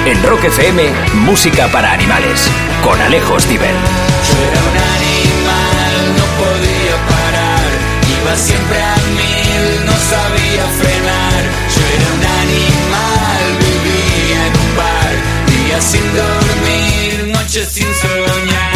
En Rock FM, música para animales, con Alejo Stivel. Yo era un animal, no podía parar, iba siempre a mil, no sabía frenar. Yo era un animal, vivía en un bar, días sin dormir, noches sin soñar.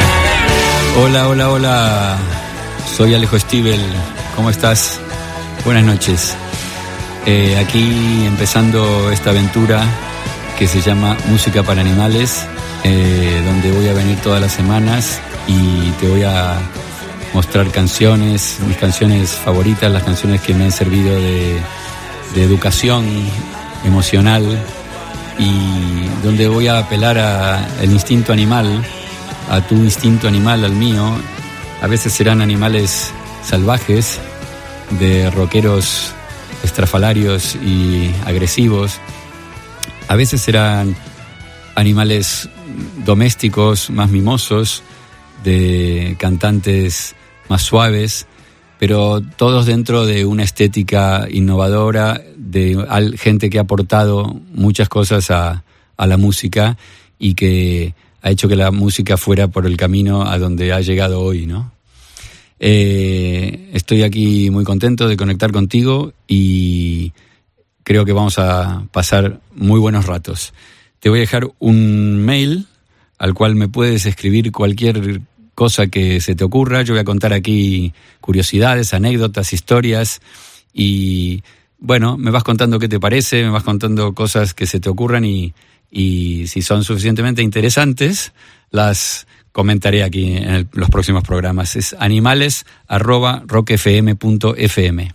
Hola, soy Alejo Stivel, ¿cómo estás? Buenas noches. Aquí empezando esta aventura que se llama Música para Animales, donde voy a venir todas las semanas y te voy a mostrar canciones, mis canciones favoritas, las canciones que me han servido de educación emocional, y donde voy a apelar al instinto animal, a tu instinto animal, al mío. A veces serán animales salvajes, de rockeros estrafalarios y agresivos. A veces serán animales domésticos, más mimosos, de cantantes más suaves, pero todos dentro de una estética innovadora, de gente que ha aportado muchas cosas a la música y que ha hecho que la música fuera por el camino a donde ha llegado hoy, ¿no? Estoy aquí muy contento de conectar contigo y creo que vamos a pasar muy buenos ratos. Te voy a dejar un mail al cual me puedes escribir cualquier cosa que se te ocurra. Yo voy a contar aquí curiosidades, anécdotas, historias y, bueno, me vas contando qué te parece, me vas contando cosas que se te ocurran y si son suficientemente interesantes, las comentaré aquí en los próximos programas. Es animales@rockfm.fm.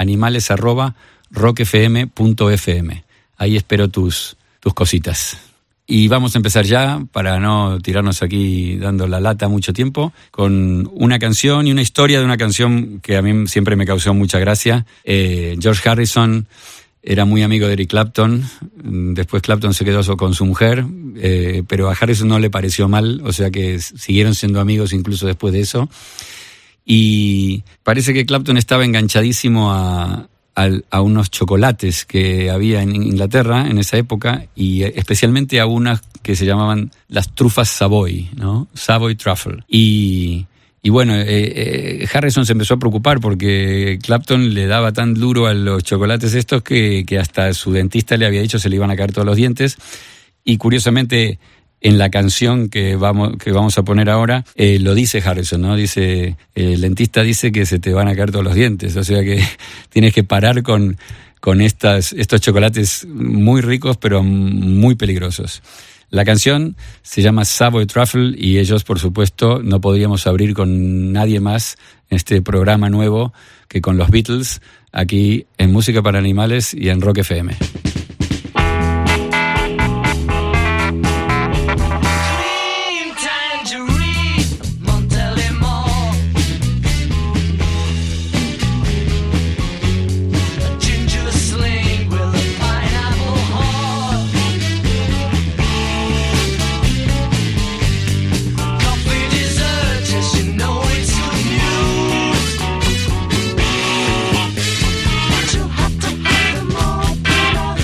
animales@rockfm.fm. Ahí espero tus cositas. Y vamos a empezar ya, para no tirarnos aquí dando la lata mucho tiempo, con una canción y una historia de una canción que a mí siempre me causó mucha gracia. George Harrison era muy amigo de Eric Clapton. Después Clapton se quedó con su mujer, pero a Harrison no le pareció mal, o sea que siguieron siendo amigos incluso después de eso. Y parece que Clapton estaba enganchadísimo a unos chocolates que había en Inglaterra en esa época, y especialmente a unas que se llamaban las trufas Savoy, ¿no? Savoy Truffle. Y bueno, Harrison se empezó a preocupar porque Clapton le daba tan duro a los chocolates estos que hasta su dentista le había dicho se le iban a caer todos los dientes. Y curiosamente, en la canción que vamos a poner ahora, lo dice Harrison, ¿no? Dice, el dentista dice que se te van a caer todos los dientes, o sea que tienes que parar con estos chocolates muy ricos pero muy peligrosos. La canción se llama Savoy Truffle y ellos, por supuesto, no podríamos abrir con nadie más en este programa nuevo que con los Beatles, aquí en Música para Animales y en Rock FM. You have to put them all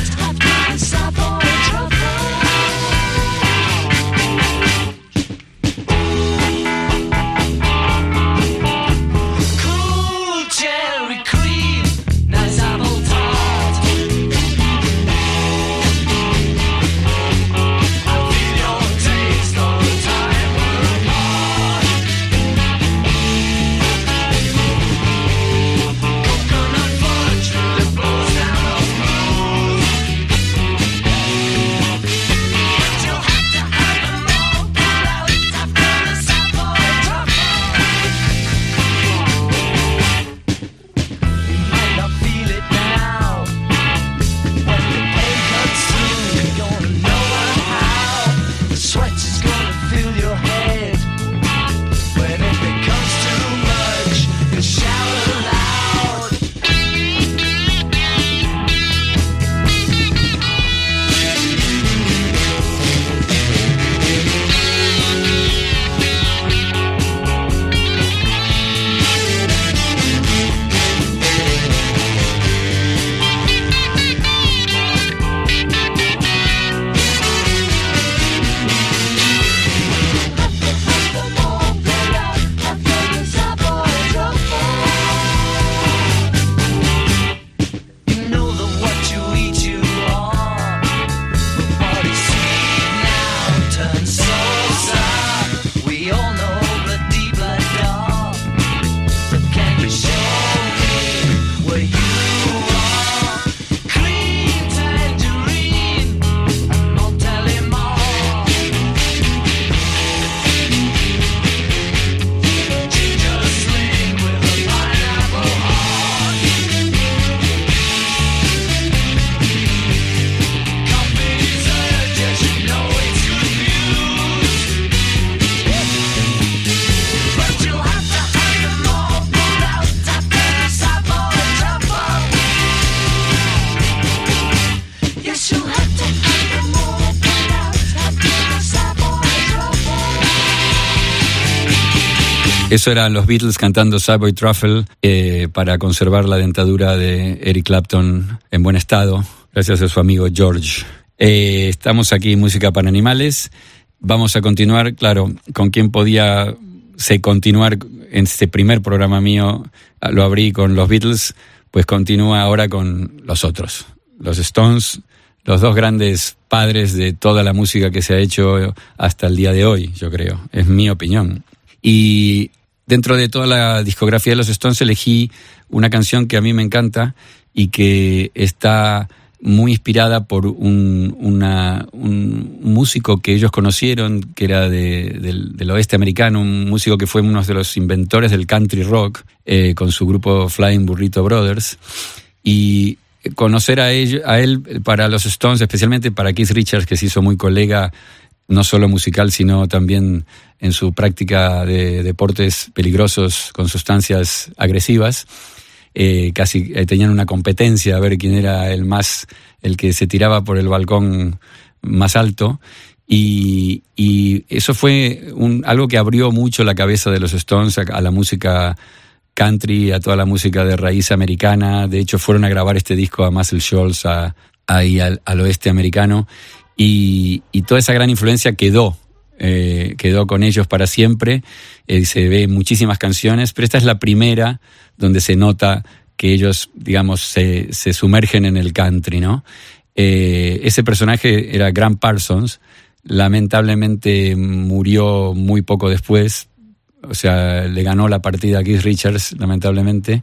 Eso eran los Beatles cantando Subway Truffle para conservar la dentadura de Eric Clapton en buen estado, gracias a su amigo George. Estamos aquí en Música para Animales. Vamos a continuar, claro, con quien podía continuar en este primer programa mío. Lo abrí con los Beatles, pues continúa ahora con los otros, los Stones, los dos grandes padres de toda la música que se ha hecho hasta el día de hoy, yo creo, es mi opinión. Y dentro de toda la discografía de los Stones elegí una canción que a mí me encanta y que está muy inspirada por un músico que ellos conocieron, que era del oeste americano, un músico que fue uno de los inventores del country rock, con su grupo Flying Burrito Brothers. Y conocer a él para los Stones, especialmente para Keith Richards, que se hizo muy colega, no solo musical, sino también en su práctica de deportes peligrosos con sustancias agresivas. Casi tenían una competencia a ver quién era el que se tiraba por el balcón más alto. Y eso fue algo que abrió mucho la cabeza de los Stones a la música country, a toda la música de raíz americana. De hecho, fueron a grabar este disco a Muscle Shoals, ahí al oeste americano. Y toda esa gran influencia quedó con ellos para siempre. Se ve muchísimas canciones, pero esta es la primera donde se nota que ellos, digamos, se sumergen en el country, ¿no? Ese personaje era Graham Parsons. Lamentablemente murió muy poco después. O sea, le ganó la partida a Keith Richards, lamentablemente.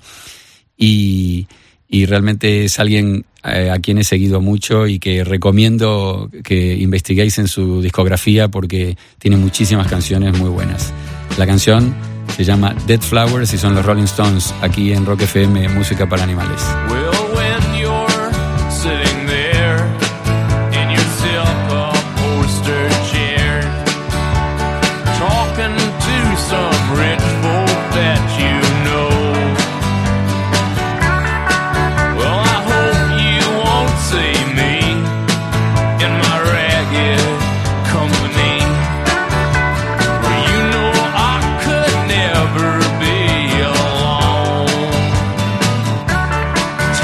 Y realmente es alguien a quien he seguido mucho y que recomiendo que investiguéis en su discografía porque tiene muchísimas canciones muy buenas. La canción se llama Dead Flowers y son los Rolling Stones aquí en Rock FM, Música para Animales. Well, when you're sitting there in your silk-upholstered chair, talking to some rich folk that you know, well, I hope you won't see me in my ragged company, where you know I could never be alone.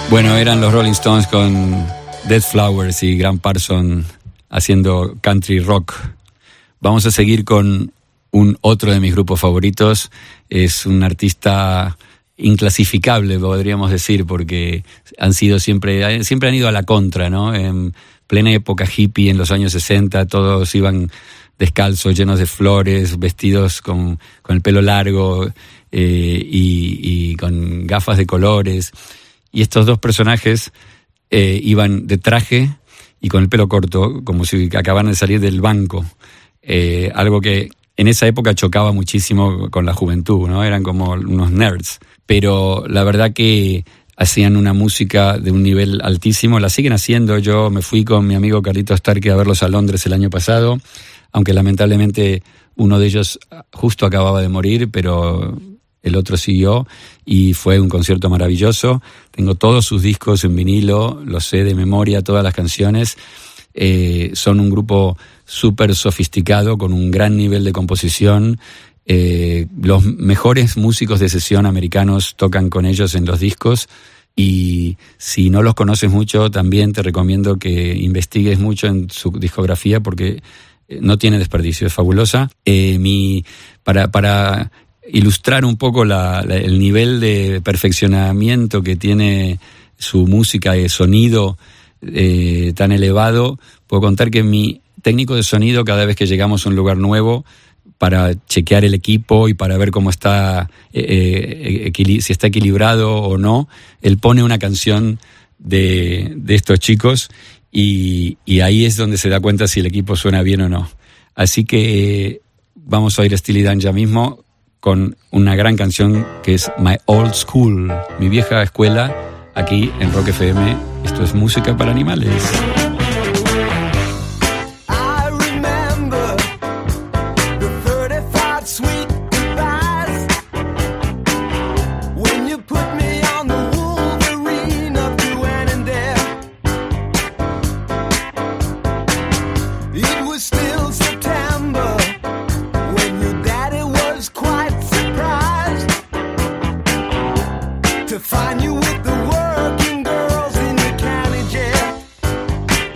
Bueno, eran los Rolling Stones con Dead Flowers y Graham Parsons haciendo country rock. Vamos a seguir con otro de mis grupos favoritos. Es un artista inclasificable, podríamos decir, porque siempre han ido a la contra, ¿no? En plena época hippie, en los años 60, todos iban descalzos, llenos de flores, vestidos con el pelo largo y con gafas de colores. Y estos dos personajes iban de traje y con el pelo corto, como si acabaran de salir del banco. Algo que en esa época chocaba muchísimo con la juventud, ¿no? Eran como unos nerds. Pero la verdad que hacían una música de un nivel altísimo, la siguen haciendo. Yo me fui con mi amigo Carlitos Starkey a verlos a Londres el año pasado, aunque lamentablemente uno de ellos justo acababa de morir, pero el otro siguió y fue un concierto maravilloso. Tengo todos sus discos en vinilo, los sé de memoria, todas las canciones. Son un grupo súper sofisticado, con un gran nivel de composición. Los mejores músicos de sesión americanos tocan con ellos en los discos, y si no los conoces mucho, también te recomiendo que investigues mucho en su discografía, porque no tiene desperdicio, es fabulosa. Para ilustrar un poco el nivel de perfeccionamiento que tiene su música y sonido tan elevado, puedo contar que mi técnico de sonido, cada vez que llegamos a un lugar nuevo, para chequear el equipo y para ver cómo está, si está equilibrado o no, él pone una canción de estos chicos y ahí es donde se da cuenta si el equipo suena bien o no. Así que vamos a oír a Steely Dan ya mismo con una gran canción que es My Old School, mi vieja escuela, aquí en Rock FM. Esto es música para animales. Find you with the working girls in the county jail.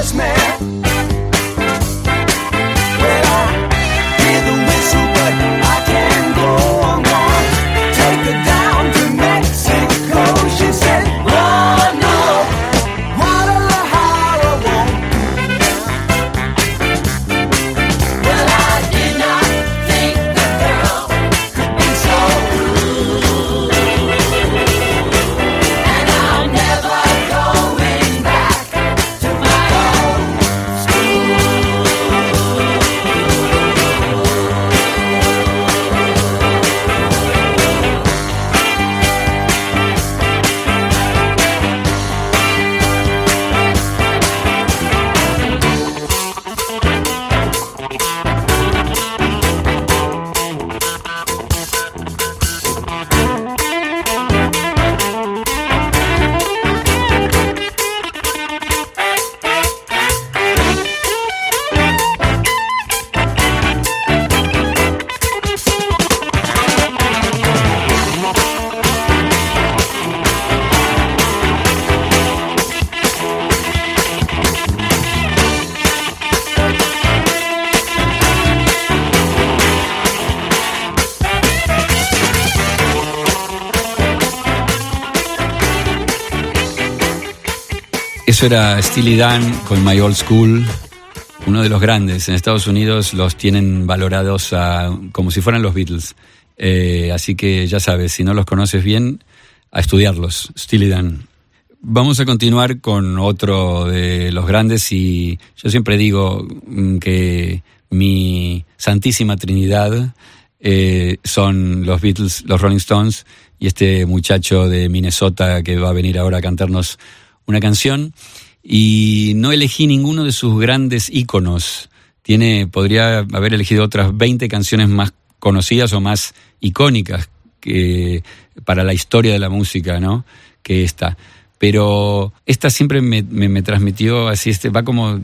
voice, man. Well, I hear the whistle, but I can't go on. Take her down to Mexico. She said, oh no, Guadalajara won't. Well, I did not think the girl could be so rude, and I'm never going back to my old school. Eso era Steely Dan con My Old School, uno de los grandes. En Estados Unidos los tienen valorados como si fueran los Beatles. Así que ya sabes, si no los conoces bien, a estudiarlos, Steely Dan. Vamos a continuar con otro de los grandes y yo siempre digo que mi santísima trinidad son los Beatles, los Rolling Stones y este muchacho de Minnesota que va a venir ahora a cantarnos una canción, y no elegí ninguno de sus grandes íconos. Podría haber elegido otras 20 canciones más conocidas o más icónicas que para la historia de la música, ¿no? Que esta. Pero esta siempre me transmitió así, va como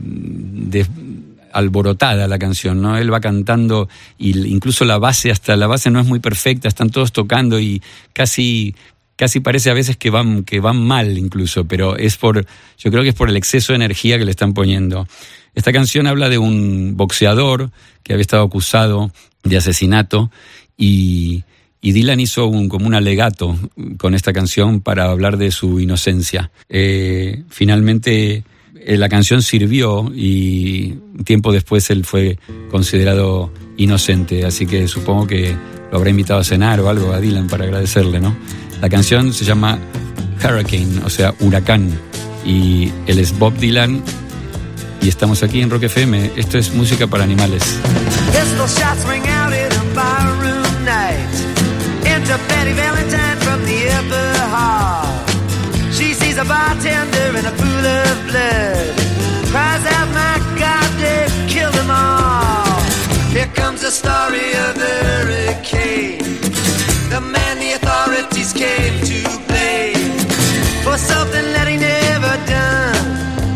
alborotada la canción, ¿no? Él va cantando y incluso hasta la base no es muy perfecta, están todos tocando y casi parece a veces que van mal incluso, pero yo creo que es por el exceso de energía que le están poniendo. Esta canción habla de un boxeador que había estado acusado de asesinato y Dylan hizo como un alegato con esta canción para hablar de su inocencia. Finalmente la canción sirvió y tiempo después él fue considerado inocente, así que supongo que lo habrá invitado a cenar o algo a Dylan para agradecerle, ¿no? La canción se llama Hurricane, o sea, huracán, y él es Bob Dylan y estamos aquí en Rock FM. Esto es música para animales. Pistol shots ring out in a barroom night. Enter Betty Valentine from the upper hall. She sees a bartender in a pool of blood. Cries out, my God, they've killed them all. Here comes the story of the hurricane. The man the authorities came to blame for something that he never done.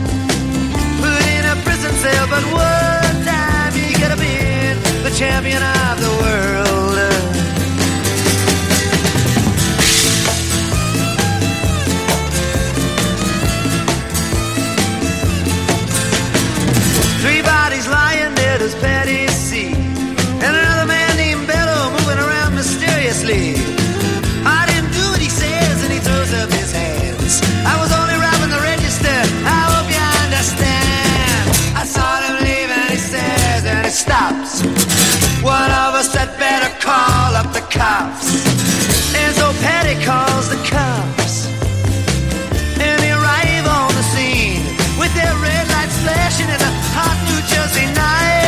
Put in a prison cell, but one time he could have been the champion of the world. Three bodies lying there, does Patty see? And another man named Bello moving around mysteriously. I didn't do what he says, and he throws up his hands. I was only robbing the register, I hope you understand. I saw him leave and he says, and he stops. One of us had better call up the cops. And so Patty calls the cops. And they arrive on the scene with their red lights flashing in a hot New Jersey night.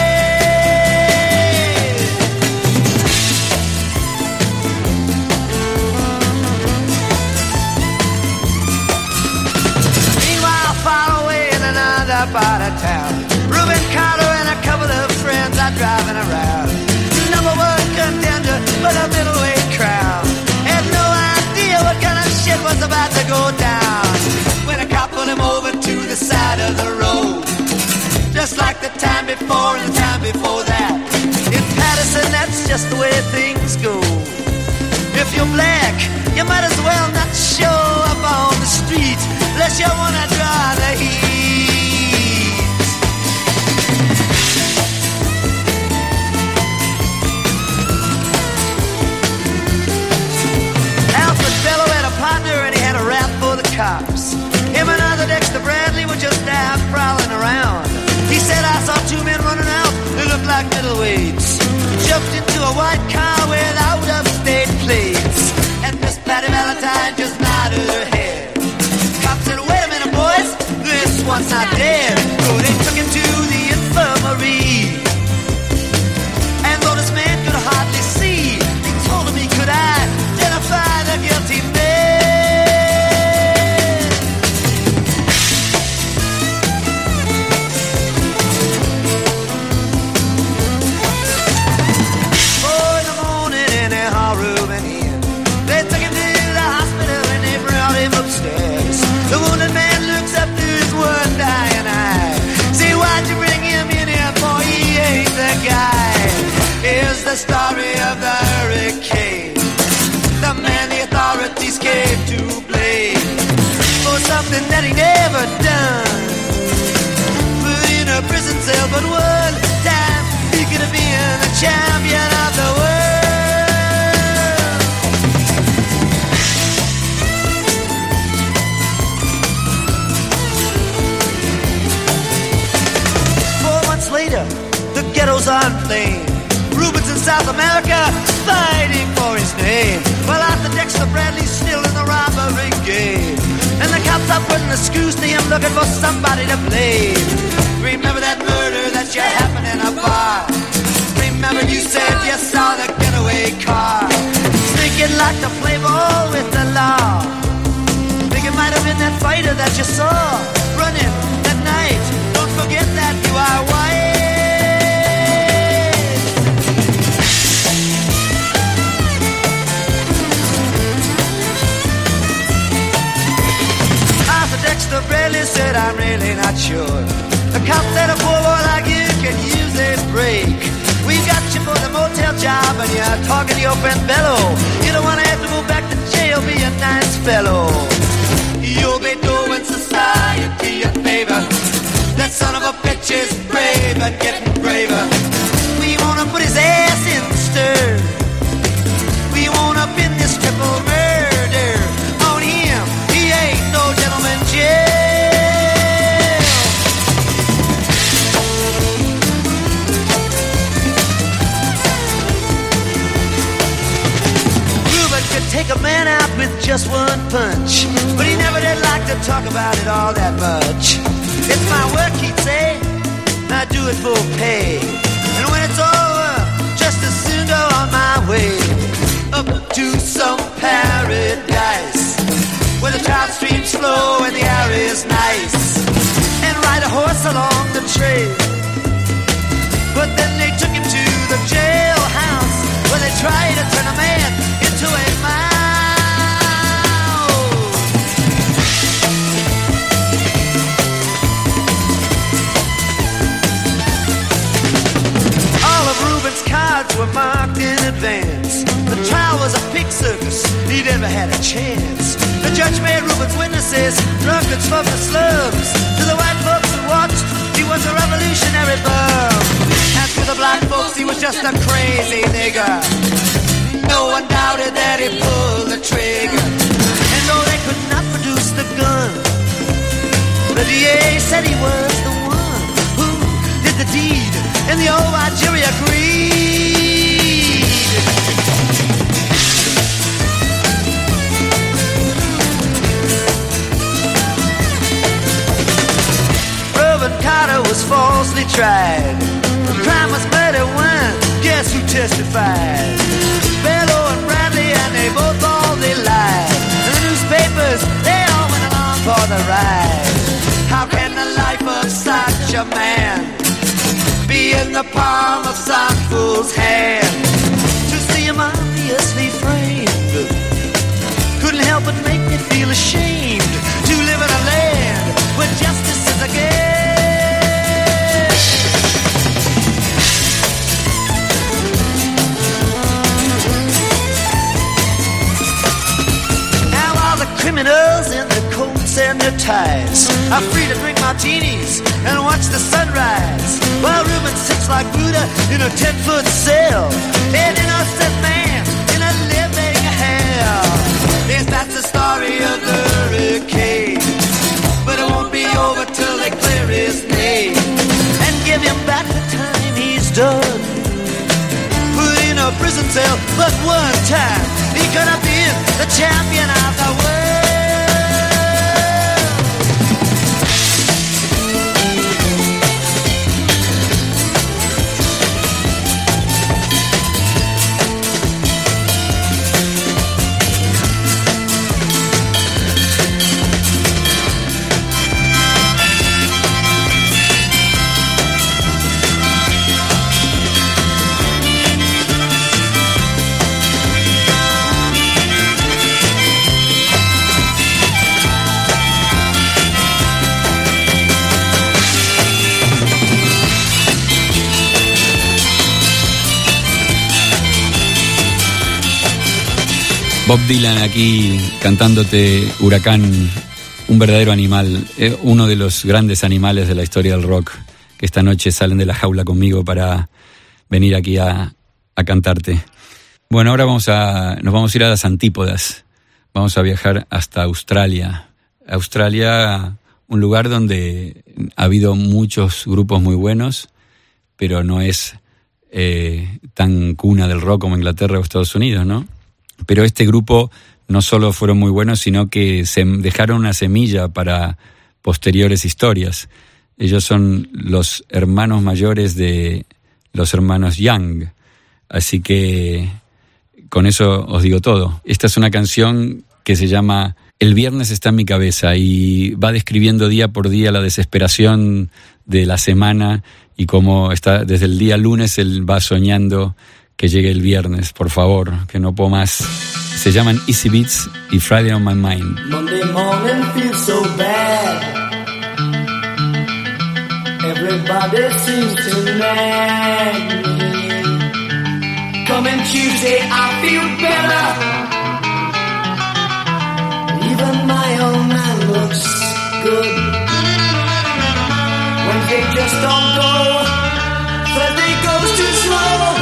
Part of town, Reuben Carter and a couple of friends are driving around. Number one contender for the middleweight crown. Had no idea what kind of shit was about to go down when a cop pulled him over to the side of the road. Just like the time before and the time before that. In Patterson, that's just the way things go. If you're black, you might as well not show up on the street unless you wanna draw the heat. waits. Jumped into a white car with out-of-state plates, and Miss Patty Valentine just nodded her head. Cop said, wait a minute, boys, this one's not dead. So they took him to the infirmary, and though this man could hardly see, he told him he could identify the guilty man. The wounded man looks up to his one dying eye. Say, why'd you bring him in here, boy? He ain't the guy. Here's the story of the hurricane, the man the authorities came to blame for something that he never done. Put in a prison cell, but one time he could have been the champion of the world. Later, the ghettos are inflamed. Rubens in South America fighting for his name, while Arthur Dexter Bradley's still in the robbery game, and the cops are putting the screws to him, looking for somebody to blame. Remember that murder that you happened in a bar? Remember you said you saw the getaway car sneaking like the play ball with the law? Think it might have been that fighter that you saw running that night. Don't forget that you are white. Arthur Dexter Bradley said, I'm really not sure. The cop said a poor boy like you can use a break. We got you for the motel job and you're talking to your friend Bello. You don't want to have to go back to jail, be a nice fellow. You'll be doing society a favor. That son of a bitch is brave and getting braver. We wanna put his ass in the stir. We wanna pin this triple murder on him. He ain't no gentleman jail. Ruben could take a man out with just one punch, but he never did like to talk about it all that much. It's my work, he'd say, I do it for pay. And when it's over, just as soon go on my way up to some paradise where the trout streams flow and the air is nice, and ride a horse along the trail. But then they took him to the jailhouse where they tried to turn a man into a mouse. Cards were marked in advance. The trial was a pig circus, he never had a chance. The judge made Ruben's witnesses drunkards from the slums. To the white folks who watched, he was a revolutionary bum. And to the black folks, he was just a crazy nigger. No one doubted that he pulled the trigger. And though they could not produce the gun, the DA said he was the one who did the deed. And the old white jury agreed. Reuben Carter was falsely tried. The crime was murder when, guess who testified? Bello and Bradley, and they both they lied. And the newspapers, they all went along for the ride. How can the life of such a man be in the palm of some fool's hand? To see him obviously framed couldn't help but make me feel ashamed to live in a land where justice is a game. Now all the criminals in the coats and their ties are free to drink martinis and watch the sunrise, while Reuben sits like Buddha in a 10-foot cell, an innocent man in a living hell. Yes, that's the story of the hurricane, but it won't be over till they clear his name and give him back the time he's done. himself but one time. He could have been the champion of the world. Bob Dylan aquí cantándote Huracán, un verdadero animal, uno de los grandes animales de la historia del rock, que esta noche salen de la jaula conmigo para venir aquí a cantarte. Bueno, ahora nos vamos a ir a las antípodas, vamos a viajar hasta Australia. Australia, un lugar donde ha habido muchos grupos muy buenos, pero no es tan cuna del rock como Inglaterra o Estados Unidos, ¿no? Pero este grupo no solo fueron muy buenos, sino que se dejaron una semilla para posteriores historias. Ellos son los hermanos mayores de los hermanos Young. Así que con eso os digo todo. Esta es una canción que se llama El viernes está en mi cabeza y va describiendo día por día la desesperación de la semana y cómo está desde el día lunes él va soñando que llegue el viernes, por favor, que no puedo más. Se llaman Easy Beats y Friday on My Mind. Monday morning feels so bad. Everybody seems to nag me. Coming Tuesday I feel better. Even my old man looks good. Wednesday just don't go. Thursday goes too slow.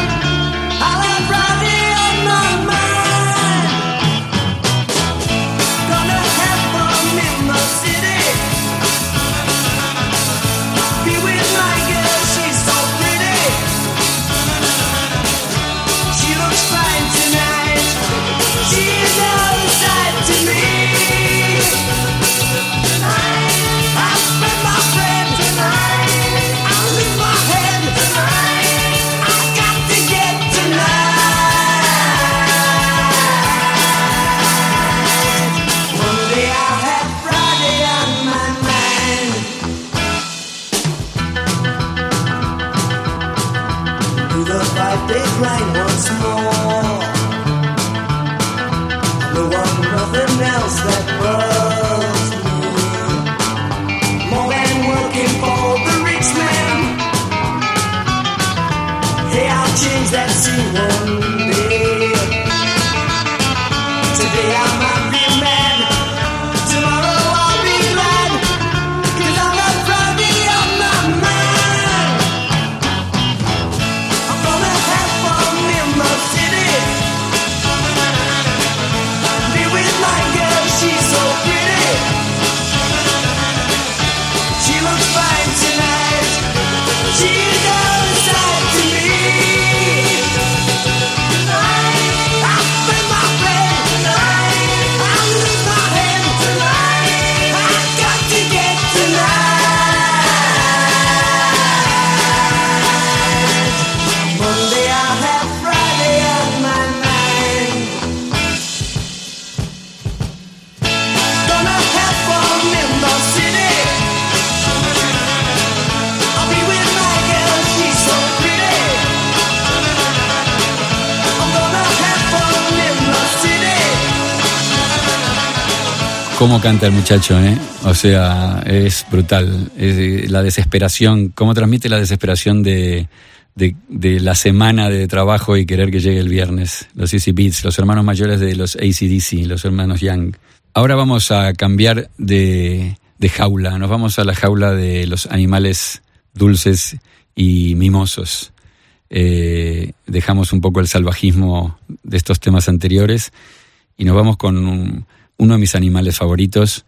Cómo canta el muchacho, ¿eh? O sea, es brutal. Es la desesperación, cómo transmite la desesperación de la semana de trabajo y querer que llegue el viernes. Los Easy Beats, los hermanos mayores de los AC/DC, los hermanos Young. Ahora vamos a cambiar de jaula. Nos vamos a la jaula de los animales dulces y mimosos. Dejamos un poco el salvajismo de estos temas anteriores y nos vamos con uno de mis animales favoritos,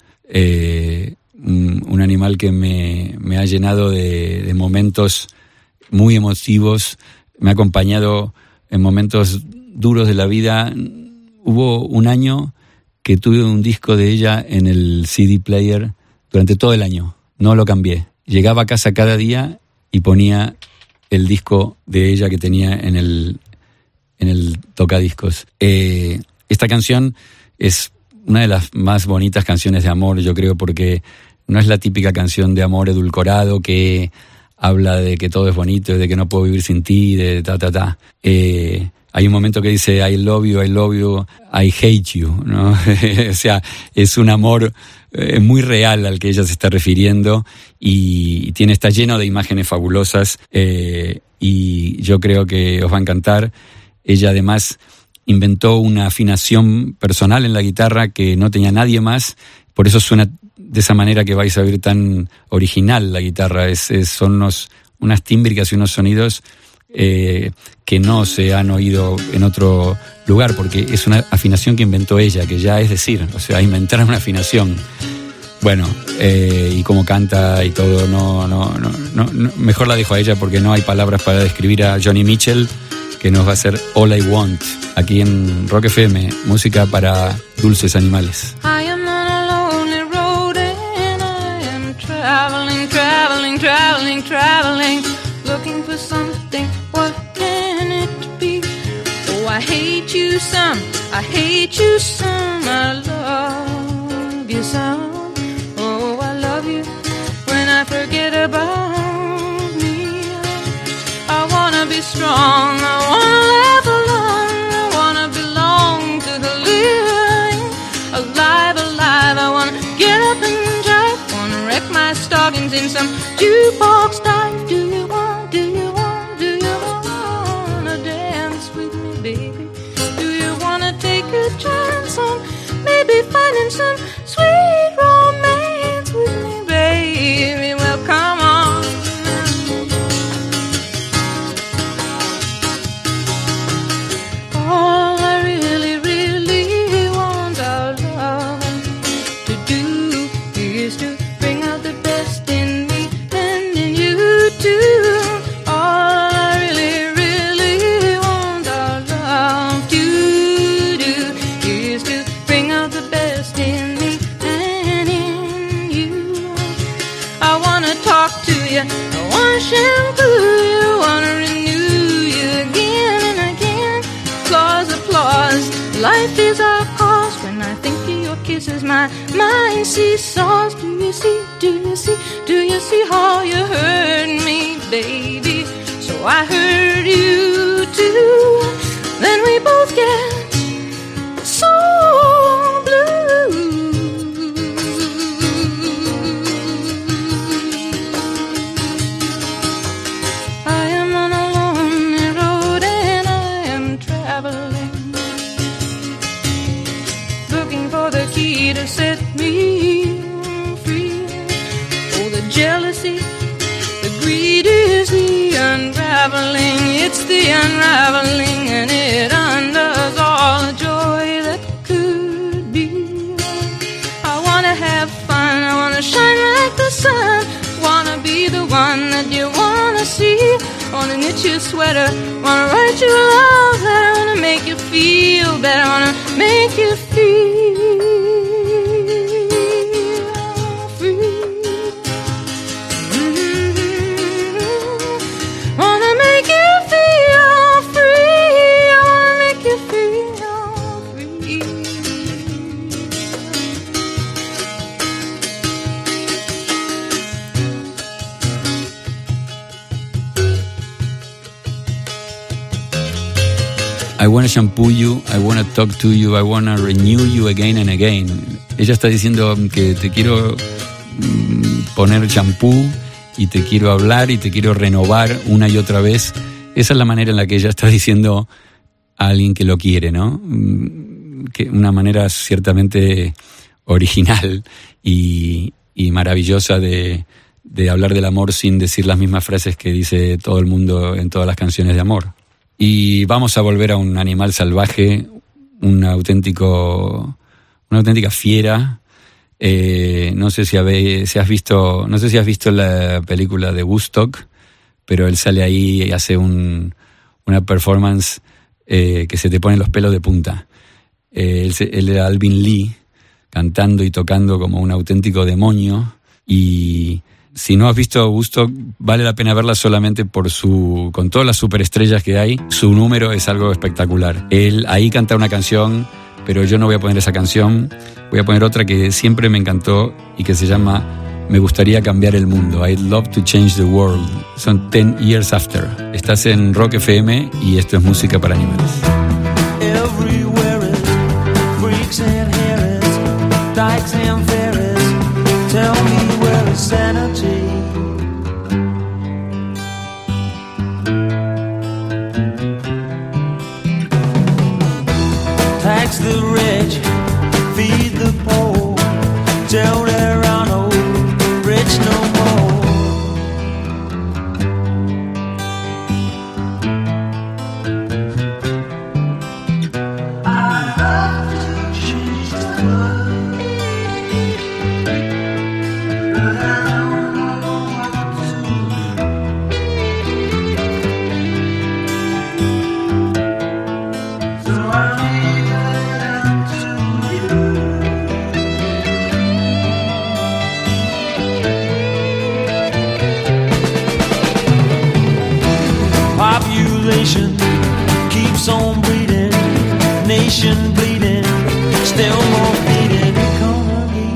un animal que me ha llenado de momentos muy emotivos, me ha acompañado en momentos duros de la vida. Hubo un año que tuve un disco de ella en el CD player durante todo el año. No lo cambié. Llegaba a casa cada día y ponía el disco de ella que tenía en el tocadiscos. Esta canción es una de las más bonitas canciones de amor, yo creo, porque no es la típica canción de amor edulcorado que habla de que todo es bonito, de que no puedo vivir sin ti, de ta. Hay un momento que dice I love you, I hate you, ¿no? O sea, es un amor muy real al que ella se está refiriendo y está lleno de imágenes fabulosas y yo creo que os va a encantar. Ella además inventó una afinación personal en la guitarra que no tenía nadie más, por eso suena de esa manera que vais a oír tan original la guitarra. Son unas tímbricas y unos sonidos que no se han oído en otro lugar, porque es una afinación que inventó ella, que ya es decir, o sea, inventar una afinación. Bueno, y cómo canta y todo, no, mejor la dejo a ella porque no hay palabras para describir a Joni Mitchell, que nos va a hacer All I Want, aquí en Rock FM, música para dulces animales. I am on a lonely road and I am traveling, looking for something. What can it be? Oh, I hate you some, I love you some. Oh, I love you when I forget about me. I wanna be strong, I wanna laugh alone, I wanna belong to the living. Alive, I wanna get up and drive, wanna wreck my stockings in some jukebox dive. Do you wanna dance with me, baby? Do you wanna take a chance on maybe finding some sweet romance with me, baby? Well, come on. All I really want our love to do is to bring out the best in me and in you too. All I really want our love to do is to bring out the best in me and in you. I wanna talk to you, I wanna shampoo you, wanna renew you again and again. Applause, life is our cause. When I think of your kisses, my mind seesaws. Do you see how you hurt me, baby? So I hurt you too. Then we both get so blue. I am on a lonely road and I am traveling, looking for the key to set me free. Oh, the jealousy, the greed is the unraveling. It's the unraveling and it undoes all the joy that could be. I wanna have fun, I wanna shine like the sun, wanna be the one that you wanna see. Wanna knit your sweater, wanna write you a love letter, wanna make you feel better, wanna make you feel free. Wanna make you feel free, I wanna make you feel free. I wanna shampoo you, I wanna talk to you, I wanna renew you again and again. Ella está diciendo que te quiero poner champú y te quiero hablar y te quiero renovar una y otra vez. Esa es la manera en la que ella está diciendo a alguien que lo quiere, ¿no? Que una manera ciertamente original y maravillosa de hablar del amor sin decir las mismas frases que dice todo el mundo en todas las canciones de amor. Y vamos a volver a un animal salvaje, una auténtica fiera. No sé si has visto la película de Woodstock, pero él sale ahí y hace una performance que se te ponen los pelos de punta. Él era Alvin Lee, cantando y tocando como un auténtico demonio, y si no has visto Woodstock, vale la pena verla solamente con todas las superestrellas que hay. Su número es algo espectacular. Él ahí canta una canción, pero yo no voy a poner esa canción, voy a poner otra que siempre me encantó y que se llama Me gustaría cambiar el mundo, I'd love to change the world. Son 10 Years After. Estás en Rock FM y esto es Música para Animales. Everywhere is freaks and Harris, dykes and fairies. Tell me where is sanity? Tax the rich, feed the poor. Tell there are no rich no more. Keeps on breeding, nation bleeding, still more bleeding economy.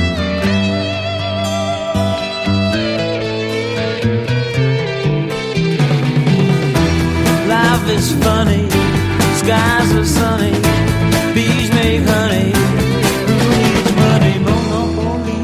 Life is funny, skies are sunny, bees make honey, who needs money, monopoly?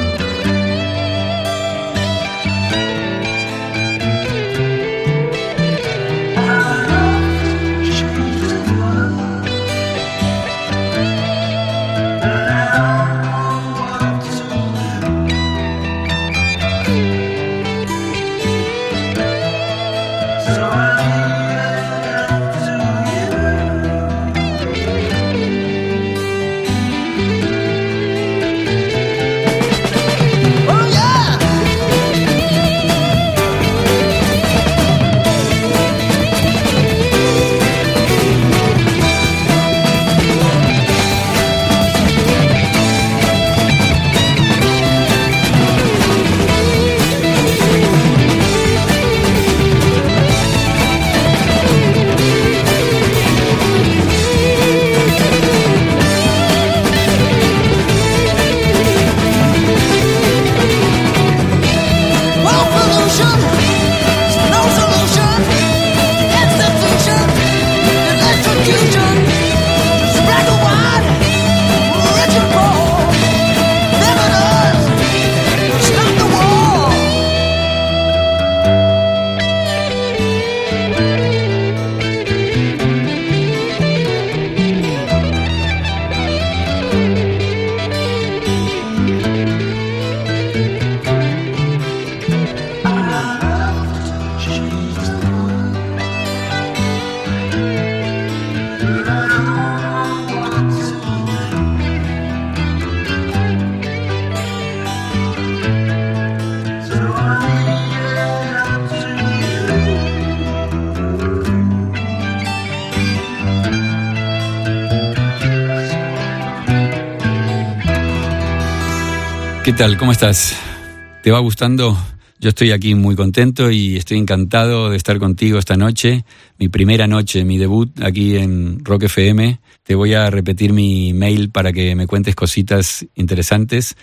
¿Qué tal? ¿Cómo estás? ¿Te va gustando? Yo estoy aquí muy contento y estoy encantado de estar contigo esta noche. Mi primera noche, mi debut aquí en Rock FM. Te voy a repetir mi mail para que me cuentes cositas interesantes.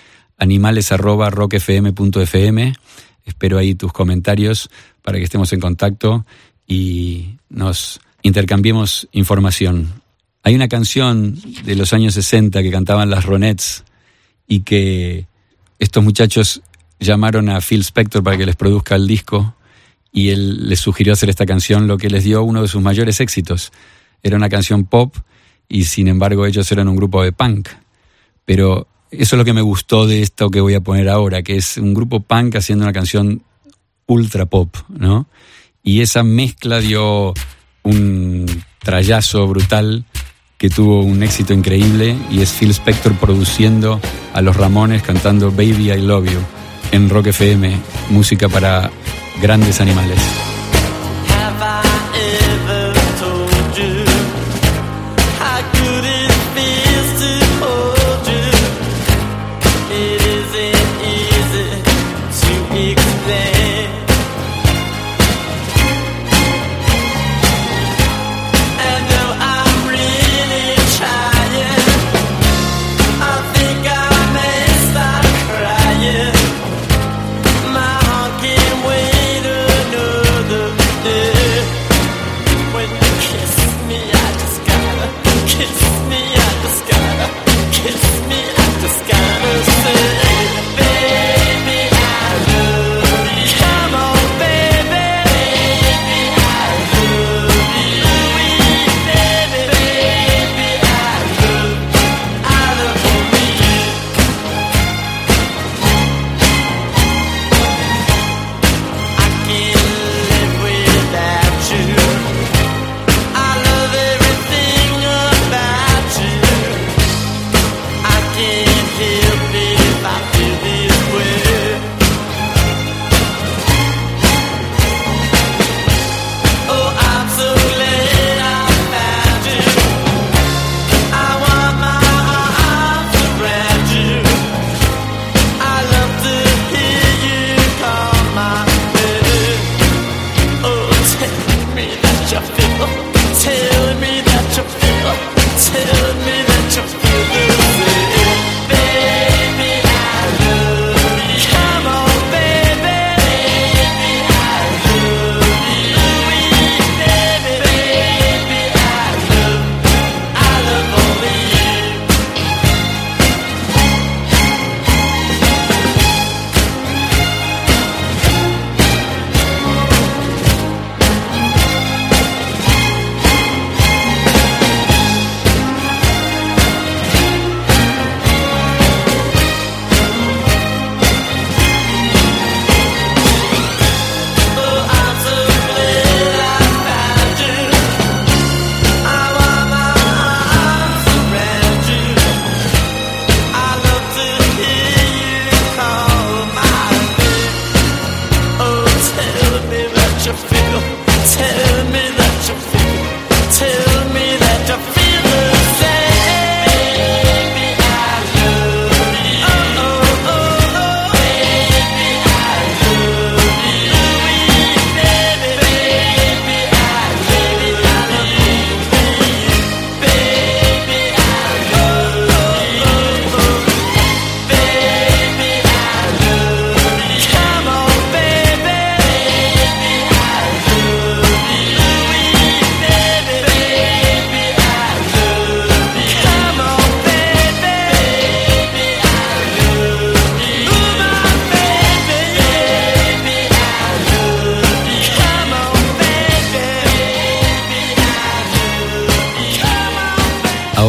animales@rockfm.fm. Espero ahí tus comentarios para que estemos en contacto y nos intercambiemos información. Hay una canción de los años 60 que cantaban las Ronettes y que estos muchachos llamaron a Phil Spector para que les produzca el disco y él les sugirió hacer esta canción, lo que les dio uno de sus mayores éxitos. Era una canción pop y sin embargo ellos eran un grupo de punk. Pero eso es lo que me gustó de esto que voy a poner ahora, que es un grupo punk haciendo una canción ultra pop, ¿no? Y esa mezcla dio un trayazo brutal que tuvo un éxito increíble y es Phil Spector produciendo a los Ramones cantando Baby I Love You en Rock FM, música para grandes animales. Have I ever told you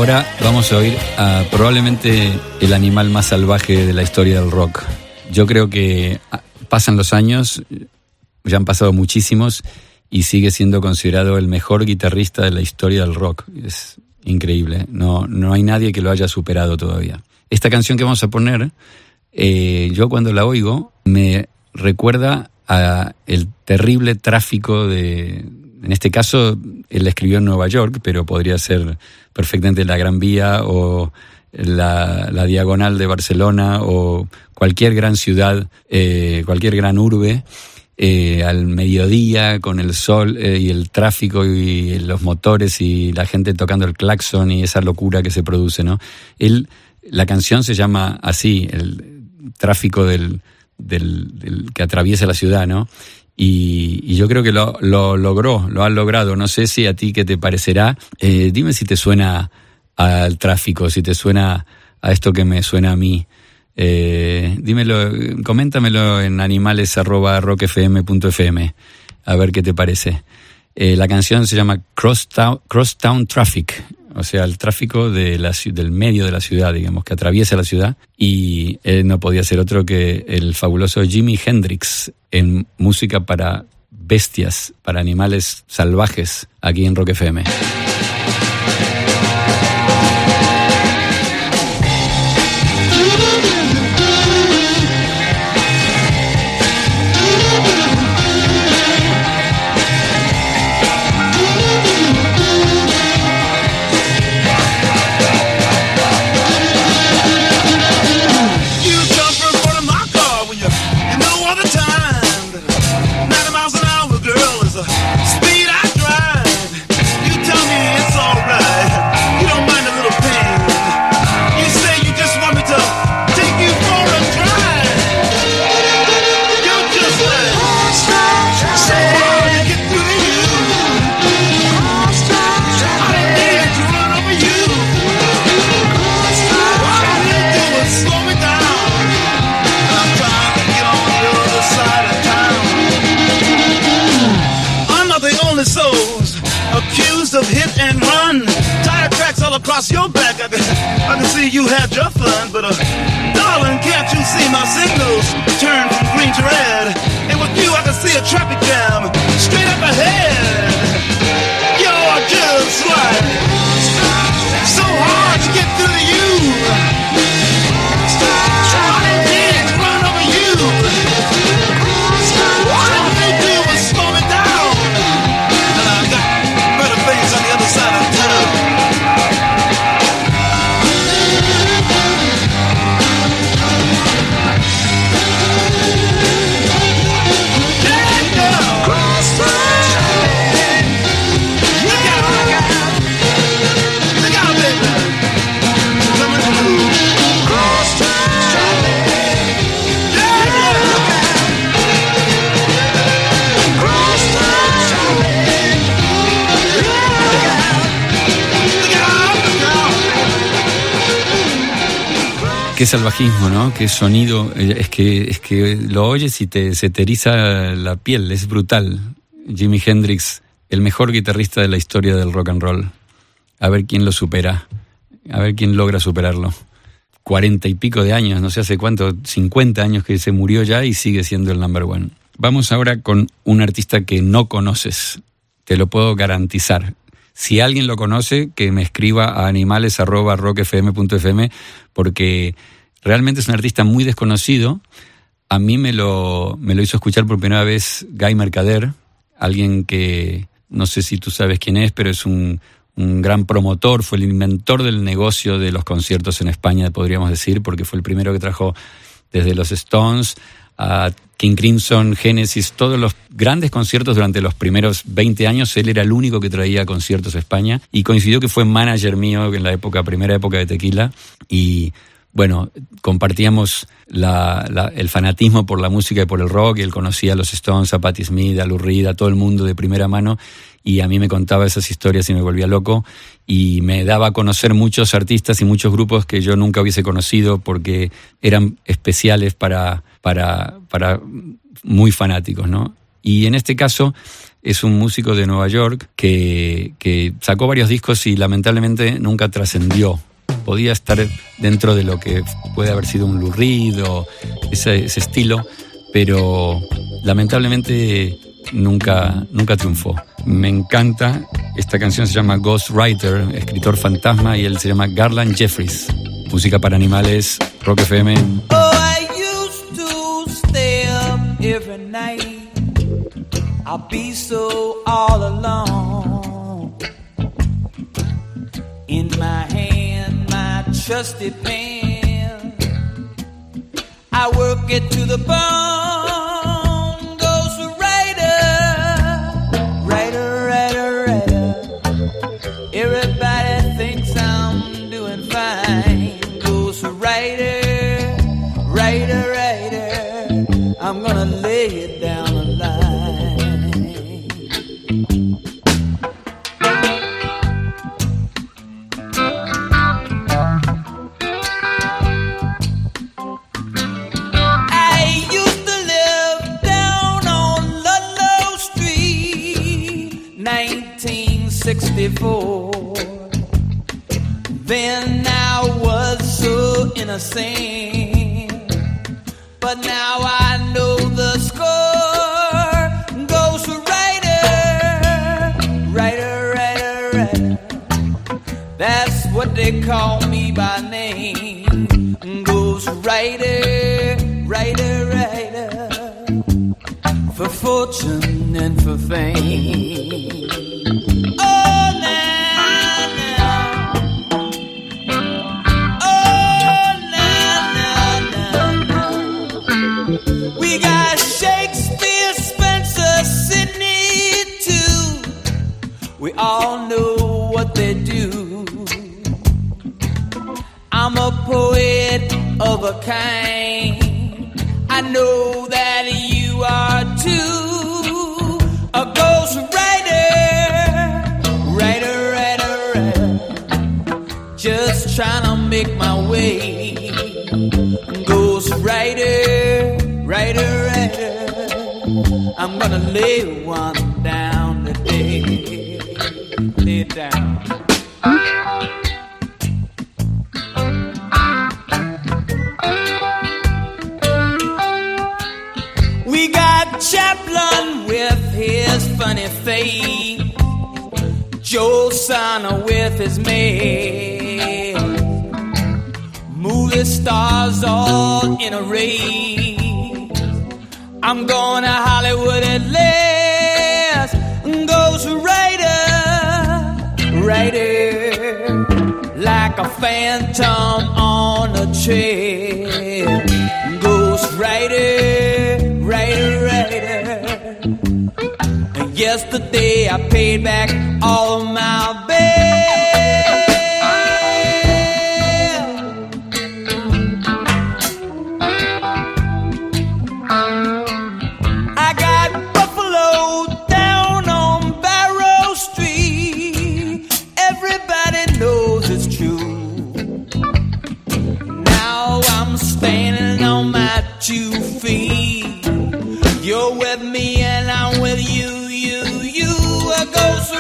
Ahora vamos a oír a probablemente el animal más salvaje de la historia del rock. Yo creo que pasan los años, ya han pasado muchísimos, y sigue siendo considerado el mejor guitarrista de la historia del rock. Es increíble, no hay nadie que lo haya superado todavía. Esta canción que vamos a poner, yo cuando la oigo me recuerda a el terrible tráfico en este caso él la escribió en Nueva York, pero podría ser perfectamente la Gran Vía o la Diagonal de Barcelona o cualquier gran ciudad, cualquier gran urbe, al mediodía con el sol y el tráfico y los motores y la gente tocando el claxon y esa locura que se produce, ¿no? La canción se llama así, el tráfico del que atraviesa la ciudad, ¿no? Y yo creo que lo ha logrado. No sé si a ti qué te parecerá. Dime si te suena al tráfico, si te suena a esto que me suena a mí. Dímelo, coméntamelo en animales@rockfm.fm, a ver qué te parece. La canción se llama Crosstown Traffic, o sea, el tráfico del medio de la ciudad, digamos, que atraviesa la ciudad, y no podía ser otro que el fabuloso Jimi Hendrix en música para bestias, para animales salvajes, aquí en Rock FM. Across your back, I can see you had your fun, but darling, can't you see my signals turn from green to red? And with you, I can see a traffic jam straight up ahead. You're just like so hard to get through to you. I can't run over you. All they do is slow me down, and I got better things on the other side of town. Qué salvajismo, ¿no? Qué sonido. Es que lo oyes y se te eriza la piel, es brutal. Jimi Hendrix, el mejor guitarrista de la historia del rock and roll. A ver quién lo supera, a ver quién logra superarlo. 40 y pico de años, no sé hace cuánto, 50 años que se murió ya y sigue siendo el number one. Vamos ahora con un artista que no conoces, te lo puedo garantizar. Si alguien lo conoce, que me escriba a animales@rockfm.fm, porque realmente es un artista muy desconocido. A mí me lo hizo escuchar por primera vez Guy Mercader, alguien que no sé si tú sabes quién es, pero es un gran promotor, fue el inventor del negocio de los conciertos en España, podríamos decir, porque fue el primero que trajo desde los Stones a King Crimson, Genesis, todos los grandes conciertos durante los primeros 20 años. Él era el único que traía conciertos a España y coincidió que fue manager mío en la primera época de Tequila, y bueno, compartíamos el fanatismo por la música y por el rock, y él conocía a los Stones, a Patti Smith, a Lou Reed, a todo el mundo de primera mano, y a mí me contaba esas historias y me volvía loco, y me daba a conocer muchos artistas y muchos grupos que yo nunca hubiese conocido porque eran especiales para muy fanáticos, ¿no? Y en este caso es un músico de Nueva York que sacó varios discos y lamentablemente nunca trascendió. Podía estar dentro de lo que puede haber sido un Lou Reed o ese estilo, pero lamentablemente nunca triunfó. Me encanta, esta canción se llama Ghostwriter, escritor fantasma, y él se llama Garland Jeffries. Música para animales, Rock FM. Oh, I used to stay up every night. I'll be so all alone. In my hand, my trusty pen. I work it to the bone. Goes a writer, writer. Everybody thinks I'm doing fine. Goes a writer. I'm gonna lay it down the line. I used to live down on Ludlow Street, 1964. Then I was so innocent, but now I know the score. Goes writer. That's what they call me by name. Goes writer. For fortune and for fame. Oh, now. We got Shakespeare, Spencer, Sidney too. We all know what they do. I'm a poet of a kind. I know that you are too. A ghost writer. Just trying to make my way. Ghost writer. I'm gonna lay one down today. Lay it down. We got Chaplin with his funny face, Joe Sana with his maid, movie stars all in a race. I'm going to Hollywood at last. Goes writer, like a phantom on a chair. Goes writer. And yesterday I paid back all of my bills. Standing on my 2 feet. You're with me and I'm with you. A ghost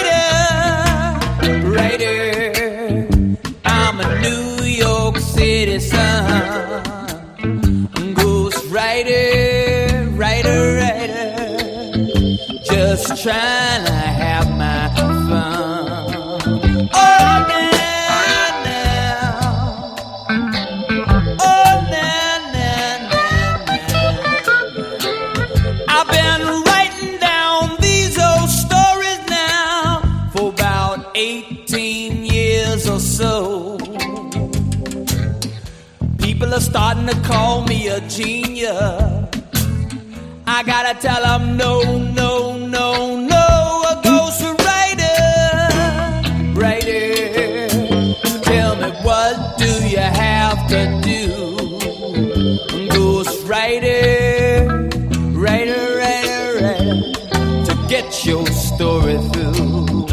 writer. I'm a New York City son. Ghost writer. Just trying to have my fun. Oh, I've been writing down these old stories now for about 18 years or so. People are starting to call me a genius. I gotta tell them no. A ghost writer. Tell me, what do you have to do? Ghost writer, to get your story through.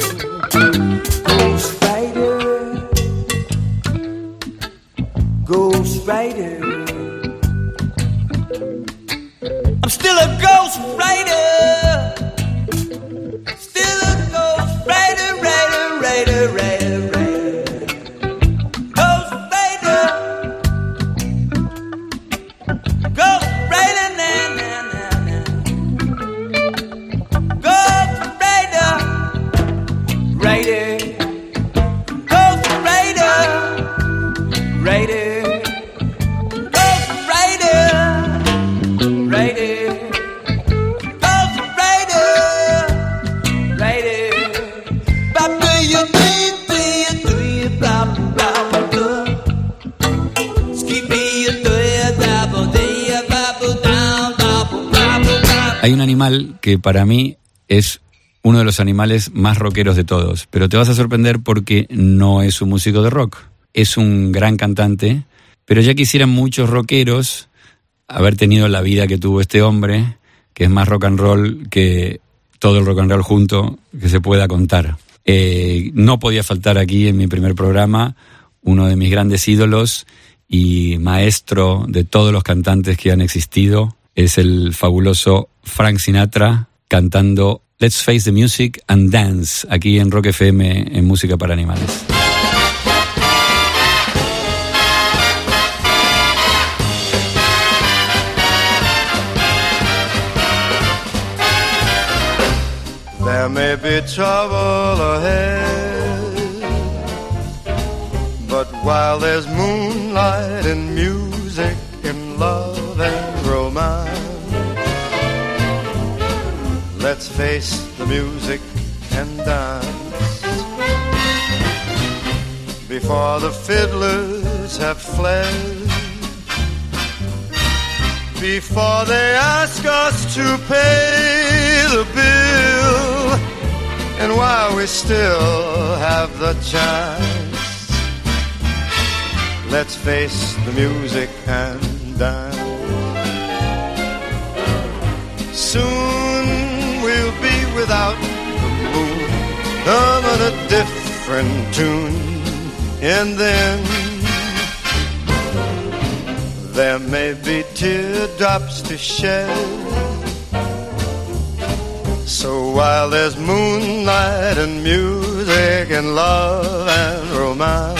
Ghost writer. I'm still a ghost writer. animal que para mí es uno de los animales más rockeros de todos, pero te vas a sorprender porque no es un músico de rock. Es un gran cantante, pero ya quisieran muchos rockeros haber tenido la vida que tuvo este hombre, que es más rock and roll que todo el rock and roll junto que se pueda contar. No podía faltar aquí en mi primer programa uno de mis grandes ídolos y maestro de todos los cantantes que han existido. Es el fabuloso Frank Sinatra cantando Let's Face the Music and Dance aquí en Rock FM en Música para Animales. There may be trouble ahead, but while there's moonlight and music and love and romance, let's face the music and dance. Before the fiddlers have fled, before they ask us to pay the bill, and while we still have the chance, let's face the music and dance. Soon we'll be without the moon, humming a different tune, and then there may be teardrops to shed. So while there's moonlight and music and love and romance,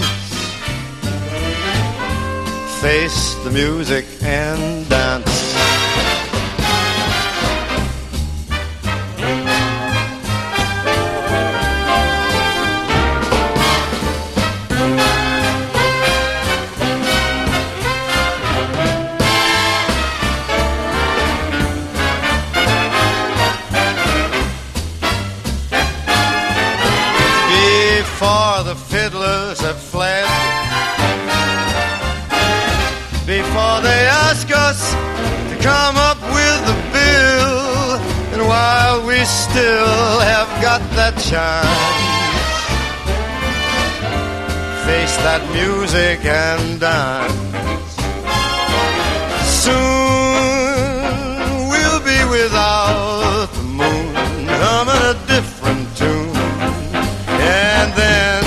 face the music and dance. Before the fiddlers have fled, before they ask us to come up with the bill, and while we still have got that chance, face that music and dance. Soon we'll be without the moon, humming a different tune. And then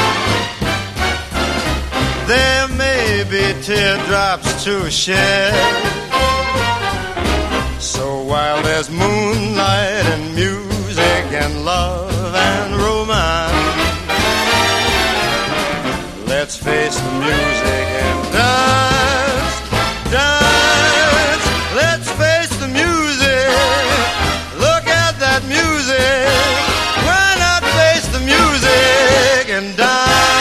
there may be teardrops to shed. So while there's moonlight and music and love and romance, let's face the music and dance, dance. Let's face the music. Look at that music. Why not face the music and dance?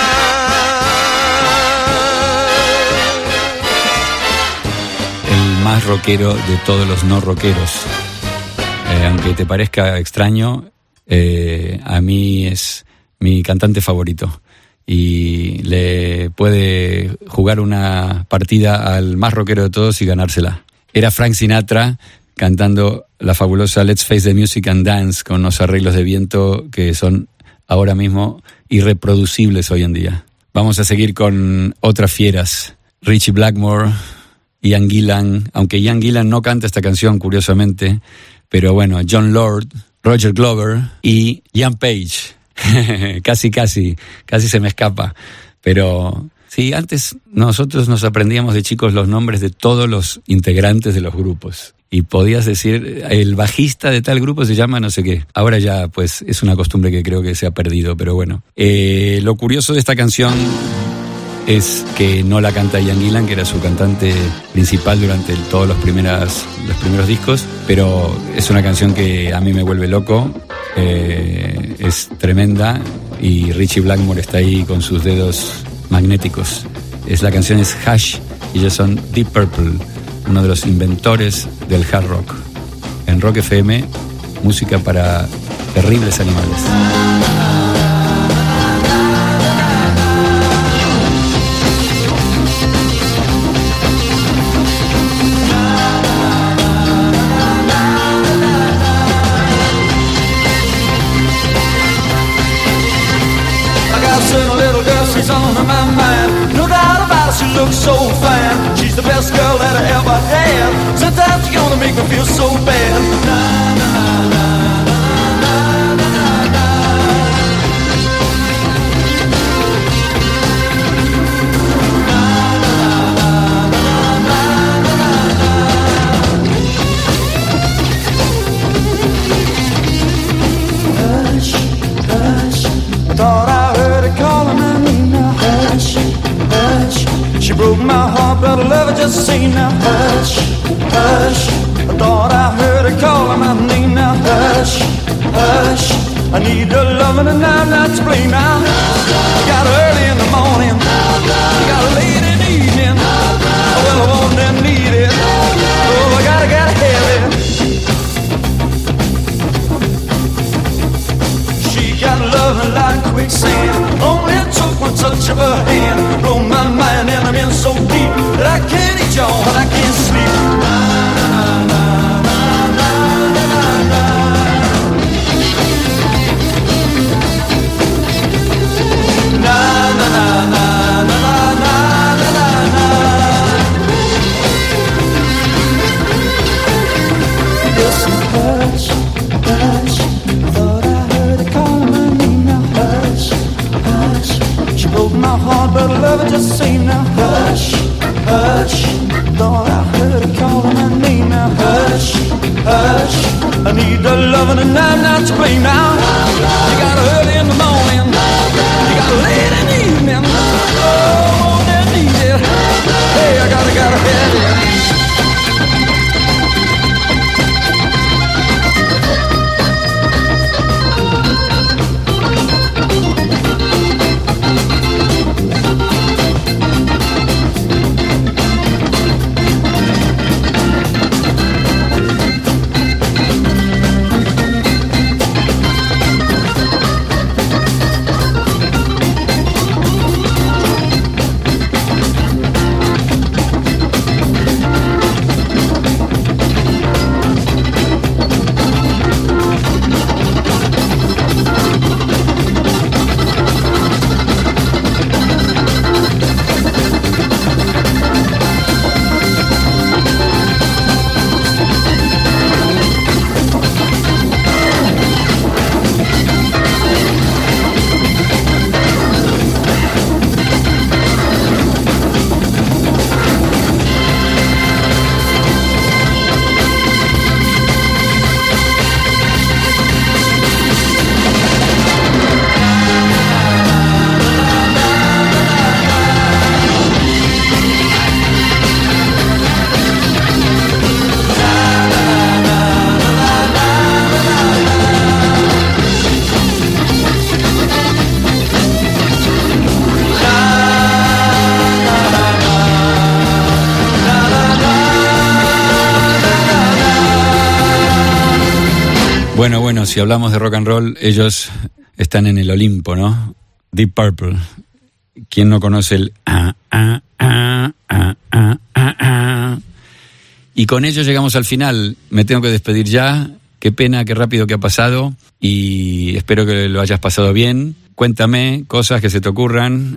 El más rockero de todos los no rockeros. Aunque te parezca extraño, a mí es mi cantante favorito. Y le puede jugar una partida al más rockero de todos y ganársela. Era Frank Sinatra cantando la fabulosa Let's Face the Music and Dance con unos arreglos de viento que son ahora mismo irreproducibles hoy en día. Vamos a seguir con otras fieras. Ritchie Blackmore, Ian Gillan, aunque Ian Gillan no canta esta canción, curiosamente, pero bueno, John Lord, Roger Glover y Ian Page. casi se me escapa, pero sí, antes nosotros nos aprendíamos de chicos los nombres de todos los integrantes de los grupos y podías decir el bajista de tal grupo se llama no sé qué. Ahora ya pues es una costumbre que creo que se ha perdido, pero bueno, lo curioso de esta canción es que no la canta Ian Gillan, que era su cantante principal durante todos los primeros discos, pero es una canción que a mí me vuelve loco, es tremenda y Ritchie Blackmore está ahí con sus dedos magnéticos. La canción es Hush y ellos son Deep Purple, uno de los inventores del hard rock. En Rock FM, música para terribles animales. so fine. She's the best girl that I ever had. Sometimes you're gonna make me feel so bad. Na, na, na, na. Thought I heard her calling my name now. Hush, hush. She broke my heart, but I love her just the same now. Hush, hush. I thought I heard her calling my name now. Hush, hush. I need her loving and I'm not to blame now. You got her early in the morning. You got her late in the evening. Well, I want and need it. Oh, I gotta have it. Got loving like quicksand. Only took one touch of her hand. Blow my mind and I'm in so deep that I can't eat y'all and I can't sleep. Na, na, na, na, na, na, na. Na, na, na, na, na, na, na, na. Listen, hush, hush. Thought I heard her calling my name now. Hush, hush. She broke my heart, but I love her just the same now. Hush, hush. Thought I heard her calling my name now. Hush, hush. I need her loving and I'm not to blame now. You got her early in the morning. You got her late in the evening. Oh, I need it. Hey, I gotta have it. Bueno, si hablamos de rock and roll, ellos están en el Olimpo, ¿no? Deep Purple. ¿Quién no conoce el Y con ellos llegamos al final. Me tengo que despedir ya. Qué pena, qué rápido que ha pasado. Y espero que lo hayas pasado bien. Cuéntame cosas que se te ocurran.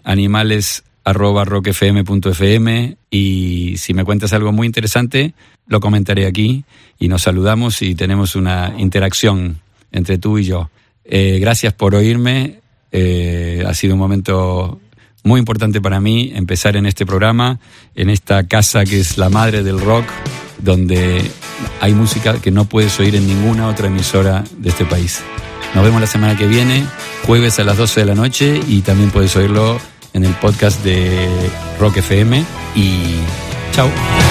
animales@rockfm.fm. Y si me cuentas algo muy interesante, lo comentaré aquí. Y nos saludamos y tenemos una interacción entre tú y yo. Gracias por oírme. Ha sido un momento muy importante para mí empezar en este programa, en esta casa que es la madre del rock, donde hay música que no puedes oír en ninguna otra emisora de este país. Nos vemos la semana que viene, jueves a las 12 de la noche, y también puedes oírlo en el podcast de Rock FM. Y chao.